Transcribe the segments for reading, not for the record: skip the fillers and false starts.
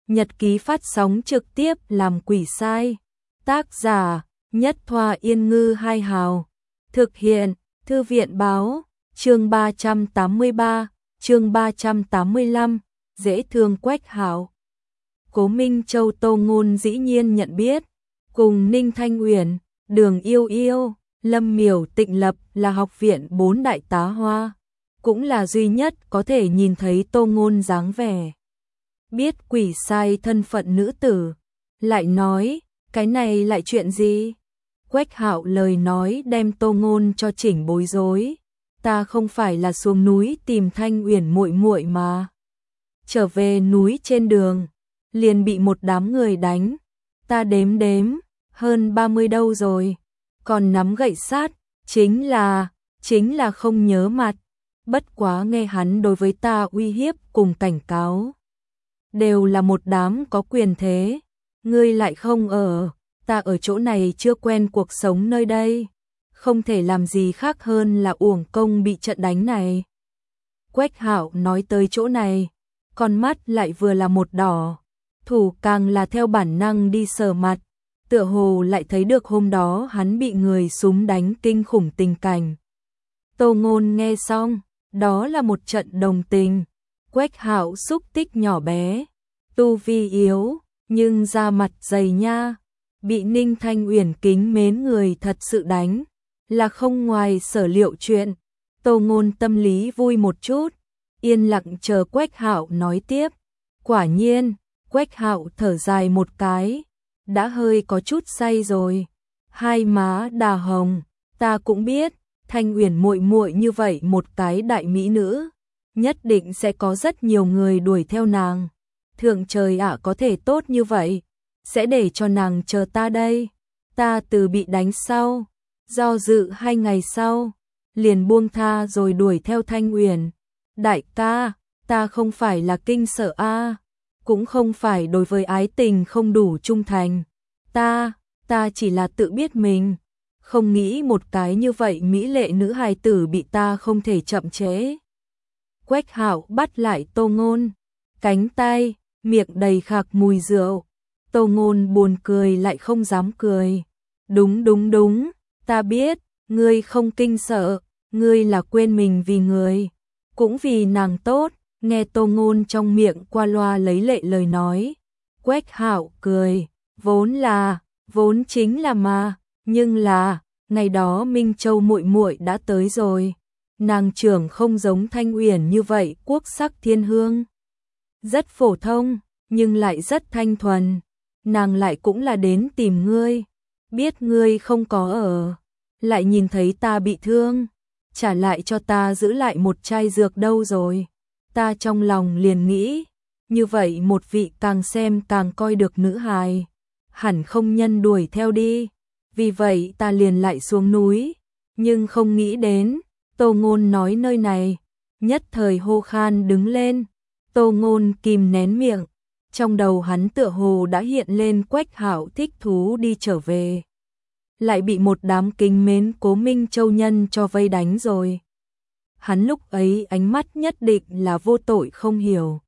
Nhật ký phát sóng trực tiếp làm quỷ sai. Tác giả Nhất Thoa Yên Ngư Hai Hào. Thực hiện Thư viện Báo. Chương 383, chương 385, dễ thương Quách Hạo. Cố Minh Châu Tô Ngôn dĩ nhiên nhận biết, cùng Ninh Thanh Uyển, Đường Yêu Yêu, Lâm Miểu Tịnh Lập là học viện 4 đại tá hoa, cũng là duy nhất có thể nhìn thấy Tô Ngôn dáng vẻ. Biết quỷ sai thân phận nữ tử, lại nói, cái này lại chuyện gì? Quách Hạo lời nói đem Tô Ngôn cho chỉnh bối rối. Ta không phải là xuống núi tìm Thanh Uyển muội muội mà. Trở về núi trên đường, liền bị một đám người đánh. Ta đếm hơn 30 đâu rồi. Còn nắm gậy sát, chính là không nhớ mặt. Bất quá nghe hắn đối với ta uy hiếp cùng cảnh cáo. Đều là một đám có quyền thế. Ngươi lại không ở, ta ở chỗ này chưa quen cuộc sống nơi đây. Không thể làm gì khác hơn là uổng công bị trận đánh này. Quách Hạo nói tới chỗ này, con mắt lại vừa là một đỏ, thủ càng là theo bản năng đi sờ mặt, tựa hồ lại thấy được hôm đó hắn bị người súng đánh kinh khủng tình cảnh. Tô Ngôn nghe xong, đó là một trận đồng tình. Quách Hạo xúc tích nhỏ bé, tu vi yếu, nhưng da mặt dày nha, bị Ninh Thanh Uyển kính mến người thật sự đánh. Là không ngoài sở liệu chuyện. Tô Ngôn tâm lý vui một chút, yên lặng chờ Quách Hạo nói tiếp. Quả nhiên, Quách Hạo thở dài một cái, đã hơi có chút say rồi. Hai má đà hồng, ta cũng biết, Thanh Uyển muội muội như vậy một cái đại mỹ nữ, nhất định sẽ có rất nhiều người đuổi theo nàng. Thượng trời ạ, có thể tốt như vậy, sẽ để cho nàng chờ ta đây. Ta từ bị đánh sau, do dự 2 ngày sau, liền buông tha rồi đuổi theo Thanh Uyển. Đại ca, ta không phải là kinh sợ a, cũng không phải đối với ái tình không đủ trung thành. Ta chỉ là tự biết mình, không nghĩ một cái như vậy mỹ lệ nữ hài tử bị ta không thể chậm trễ. Quách Hạo bắt lại Tô Ngôn, cánh tay, miệng đầy khạc mùi rượu. Tô Ngôn buồn cười lại không dám cười. Đúng. Ta biết, ngươi không kinh sợ, ngươi là quên mình vì người, cũng vì nàng tốt. Nghe Tô Ngôn trong miệng qua loa lấy lệ lời nói, Quách Hạo cười, vốn chính là mà, nhưng là, ngày đó Minh Châu muội muội đã tới rồi, nàng trưởng không giống Thanh Uyển như vậy quốc sắc thiên hương, rất phổ thông, nhưng lại rất thanh thuần, nàng lại cũng là đến tìm ngươi. Biết ngươi không có ở, lại nhìn thấy ta bị thương, trả lại cho ta giữ lại một chai dược đâu rồi. Ta trong lòng liền nghĩ, như vậy một vị càng xem càng coi được nữ hài, hẳn không nhân đuổi theo đi. Vì vậy ta liền lại xuống núi, nhưng không nghĩ đến, Tô Ngôn nói nơi này, nhất thời hô khan đứng lên. Tô Ngôn kìm nén miệng. Trong đầu hắn tựa hồ đã hiện lên Quách Hạo thích thú đi trở về. Lại bị một đám kính mến Cố Minh Châu nhân cho vây đánh rồi. Hắn lúc ấy ánh mắt nhất định là vô tội không hiểu.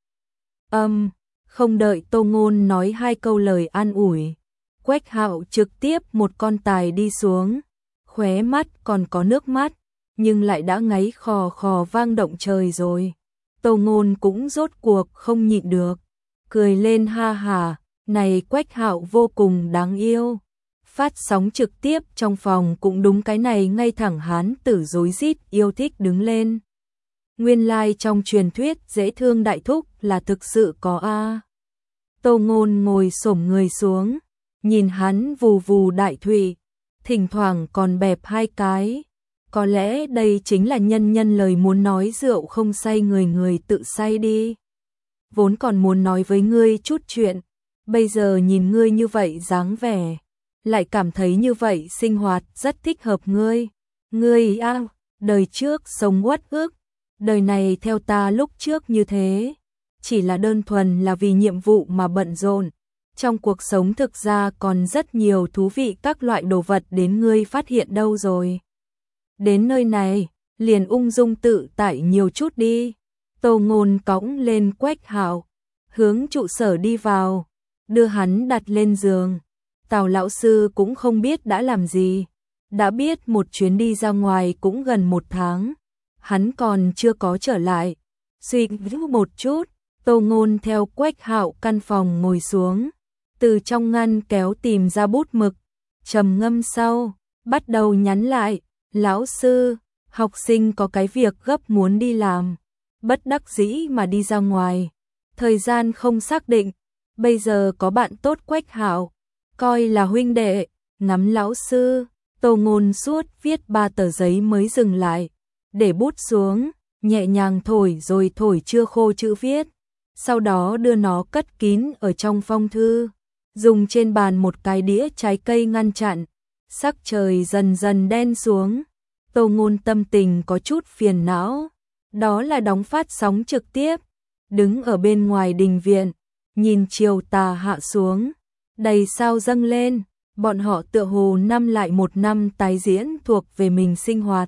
Không đợi Tô Ngôn nói 2 câu lời an ủi, Quách Hạo trực tiếp một con tài đi xuống, khóe mắt còn có nước mắt, nhưng lại đã ngáy khò khò vang động trời rồi. Tô Ngôn cũng rốt cuộc không nhịn được, cười lên ha hả, này Quách Hạo vô cùng đáng yêu. Phát sóng trực tiếp trong phòng cũng đúng cái này ngay thẳng hán tử rối rít yêu thích đứng lên. Nguyên lai trong truyền thuyết dễ thương đại thúc là thực sự có a. Tô Ngôn ngồi xổm người xuống, nhìn hắn vù vù đại thụy, thỉnh thoảng còn bẹp 2 cái. Có lẽ đây chính là nhân lời muốn nói rượu không say người tự say đi. Vốn còn muốn nói với ngươi chút chuyện, bây giờ nhìn ngươi như vậy dáng vẻ, lại cảm thấy như vậy sinh hoạt rất thích hợp ngươi. Ngươi đời trước sống uất ức, đời này theo ta lúc trước như thế, chỉ là đơn thuần là vì nhiệm vụ mà bận rộn. Trong cuộc sống thực ra còn rất nhiều thú vị các loại đồ vật đến ngươi phát hiện đâu rồi. Đến nơi này, liền ung dung tự tại nhiều chút đi. Tô Ngôn cõng lên Quách Hạo, hướng trụ sở đi vào, đưa hắn đặt lên giường. Tào lão sư cũng không biết đã làm gì, đã biết một chuyến đi ra ngoài cũng gần 1 tháng, hắn còn chưa có trở lại. Suy nghĩ một chút, Tô Ngôn theo Quách Hạo căn phòng ngồi xuống, từ trong ngăn kéo tìm ra bút mực, trầm ngâm sau, bắt đầu nhắn lại, lão sư, học sinh có cái việc gấp muốn đi làm, bất đắc dĩ mà đi ra ngoài, thời gian không xác định, bây giờ có bạn tốt Quách Hạo, coi là huynh đệ, ngắm lão sư. Tô Ngôn suốt viết 3 tờ giấy mới dừng lại, để bút xuống, nhẹ nhàng thổi rồi thổi chưa khô chữ viết, sau đó đưa nó cất kín ở trong phong thư, dùng trên bàn một cái đĩa trái cây ngăn chặn. Sắc trời dần dần đen xuống, Tô Ngôn tâm tình có chút phiền não, đó là đóng phát sóng trực tiếp, đứng ở bên ngoài đình viện, nhìn chiều tà hạ xuống, đầy sao dâng lên, bọn họ tựa hồ năm lại một năm tái diễn thuộc về mình sinh hoạt.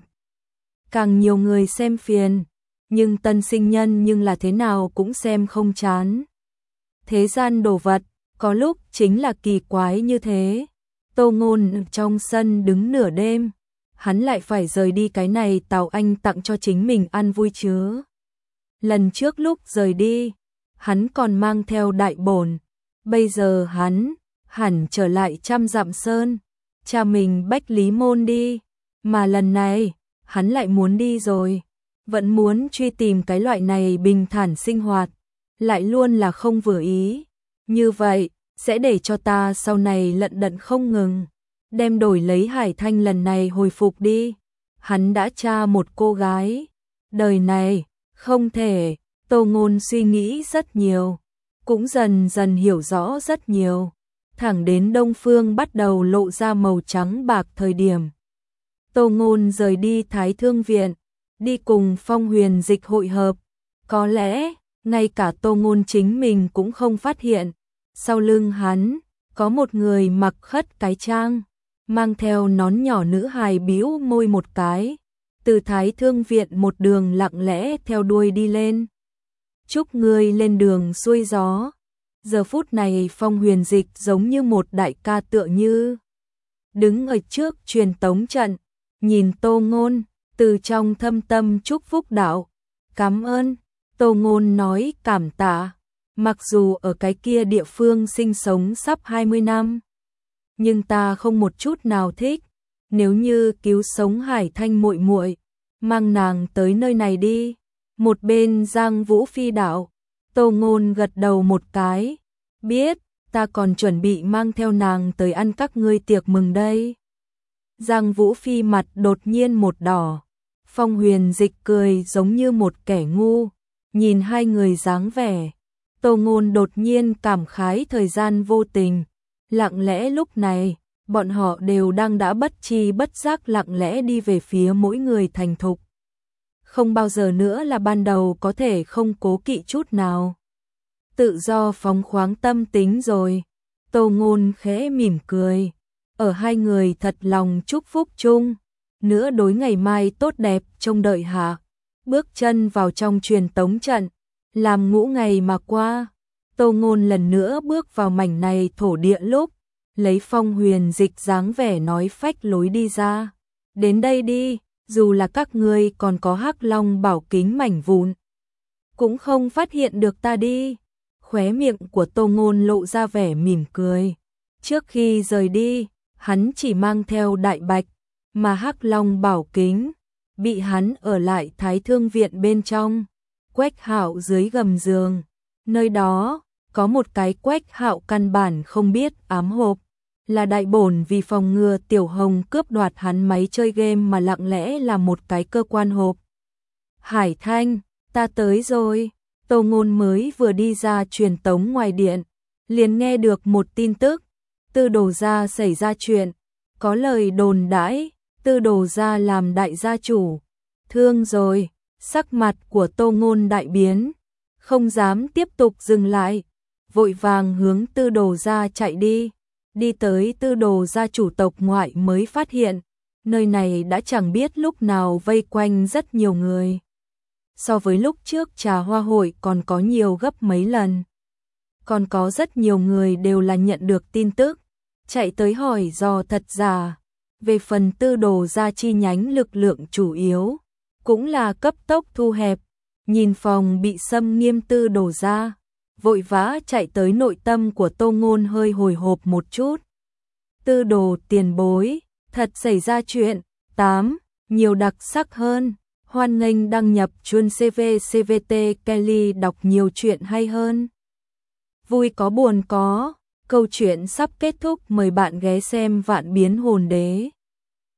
Càng nhiều người xem phiền, nhưng tân sinh nhân nhưng là thế nào cũng xem không chán. Thế gian đồ vật, có lúc chính là kỳ quái như thế. Tô Ngôn trong sân đứng nửa đêm, hắn lại phải rời đi, cái này Tào Anh tặng cho chính mình ăn vui chứ. Lần trước lúc rời đi, hắn còn mang theo đại bổn, bây giờ hắn hẳn trở lại Trăm Dặm Sơn, cha mình Bách Lý Môn đi, mà lần này, hắn lại muốn đi rồi, vẫn muốn truy tìm cái loại này bình thản sinh hoạt, lại luôn là không vừa ý, như vậy, sẽ để cho ta sau này lận đận không ngừng, đem đổi lấy Hải Thanh lần này hồi phục đi, hắn đã tra một cô gái, đời này, không thể, Tô Ngôn suy nghĩ rất nhiều, cũng dần dần hiểu rõ rất nhiều. Thẳng đến Đông Phương bắt đầu lộ ra màu trắng bạc thời điểm. Tô Ngôn rời đi Thái Thương Viện, đi cùng Phong Huyền Dịch hội hợp. Có lẽ, ngay cả Tô Ngôn chính mình cũng không phát hiện. Sau lưng hắn, có một người mặc khất cái trang, mang theo nón nhỏ nữ hài bĩu môi một cái. Từ Thái Thương Viện một đường lặng lẽ theo đuôi đi lên. Chúc ngươi lên đường xuôi gió. Giờ phút này Phong Huyền Dịch giống như một đại ca tựa như đứng ở trước truyền tống trận, nhìn Tô Ngôn, từ trong thâm tâm chúc phúc đạo. Cảm ơn, Tô Ngôn nói cảm tạ, mặc dù ở cái kia địa phương sinh sống sắp 20 năm, nhưng ta không một chút nào thích, nếu như cứu sống Hải Thanh muội muội, mang nàng tới nơi này đi. Một bên Giang Vũ Phi đạo, Tô Ngôn gật đầu một cái, biết, ta còn chuẩn bị mang theo nàng tới ăn các ngươi tiệc mừng đây. Giang Vũ Phi mặt đột nhiên một đỏ, Phong Huyền Dịch cười giống như một kẻ ngu, nhìn hai người dáng vẻ. Tô Ngôn đột nhiên cảm khái thời gian vô tình, lặng lẽ lúc này, bọn họ đều đang đã bất tri bất giác lặng lẽ đi về phía mỗi người thành thục. Không bao giờ nữa là ban đầu có thể không cố kỵ chút nào. Tự do phóng khoáng tâm tính rồi. Tô Ngôn khẽ mỉm cười. Ở hai người thật lòng chúc phúc chung. Nữa đối ngày mai tốt đẹp trông đợi hạ. Bước chân vào trong truyền tống trận. Làm ngũ ngày mà qua. Tô Ngôn lần nữa bước vào mảnh này thổ địa lúc. Lấy Phong Huyền Dịch dáng vẻ nói phách lối đi ra. Đến đây đi. Dù là các ngươi còn có Hắc Long bảo kính mảnh vụn, cũng không phát hiện được ta đi. Khóe miệng của Tô Ngôn lộ ra vẻ mỉm cười. Trước khi rời đi, hắn chỉ mang theo đại bạch, mà Hắc Long bảo kính bị hắn ở lại Thái Thương Viện bên trong. Quách Hạo dưới gầm giường, nơi đó có một cái Quách Hạo căn bản không biết ám hộp. Là đại bổn vì phòng ngừa Tiểu Hồng cướp đoạt hắn máy chơi game mà lặng lẽ là một cái cơ quan hộp. Hải Thanh, ta tới rồi. Tô Ngôn mới vừa đi ra truyền tống ngoài điện, liền nghe được một tin tức. Tư Đồ gia xảy ra chuyện, có lời đồn đãi, Tư Đồ gia làm đại gia chủ. Thương rồi, sắc mặt của Tô Ngôn đại biến, không dám tiếp tục dừng lại, vội vàng hướng Tư Đồ gia chạy đi. Đi tới Tư Đồ gia chủ tộc ngoại mới phát hiện, nơi này đã chẳng biết lúc nào vây quanh rất nhiều người. So với lúc trước trà hoa hội còn có nhiều gấp mấy lần. còn có rất nhiều người đều là nhận được tin tức, chạy tới hỏi dò thật giả. Về phần Tư Đồ gia chi nhánh lực lượng chủ yếu, cũng là cấp tốc thu hẹp, nhìn phòng bị xâm nghiêm Tư Đồ gia, vội vã chạy tới nội tâm của Tô Ngôn hơi hồi hộp một chút. Tư Đồ tiền bối, thật xảy ra chuyện. 8. Nhiều đặc sắc hơn. Hoan nghênh đăng nhập chuông CV CVT Kelly đọc nhiều chuyện hay hơn. Vui có buồn có, câu chuyện sắp kết thúc, mời bạn ghé xem Vạn Biến Hồn Đế.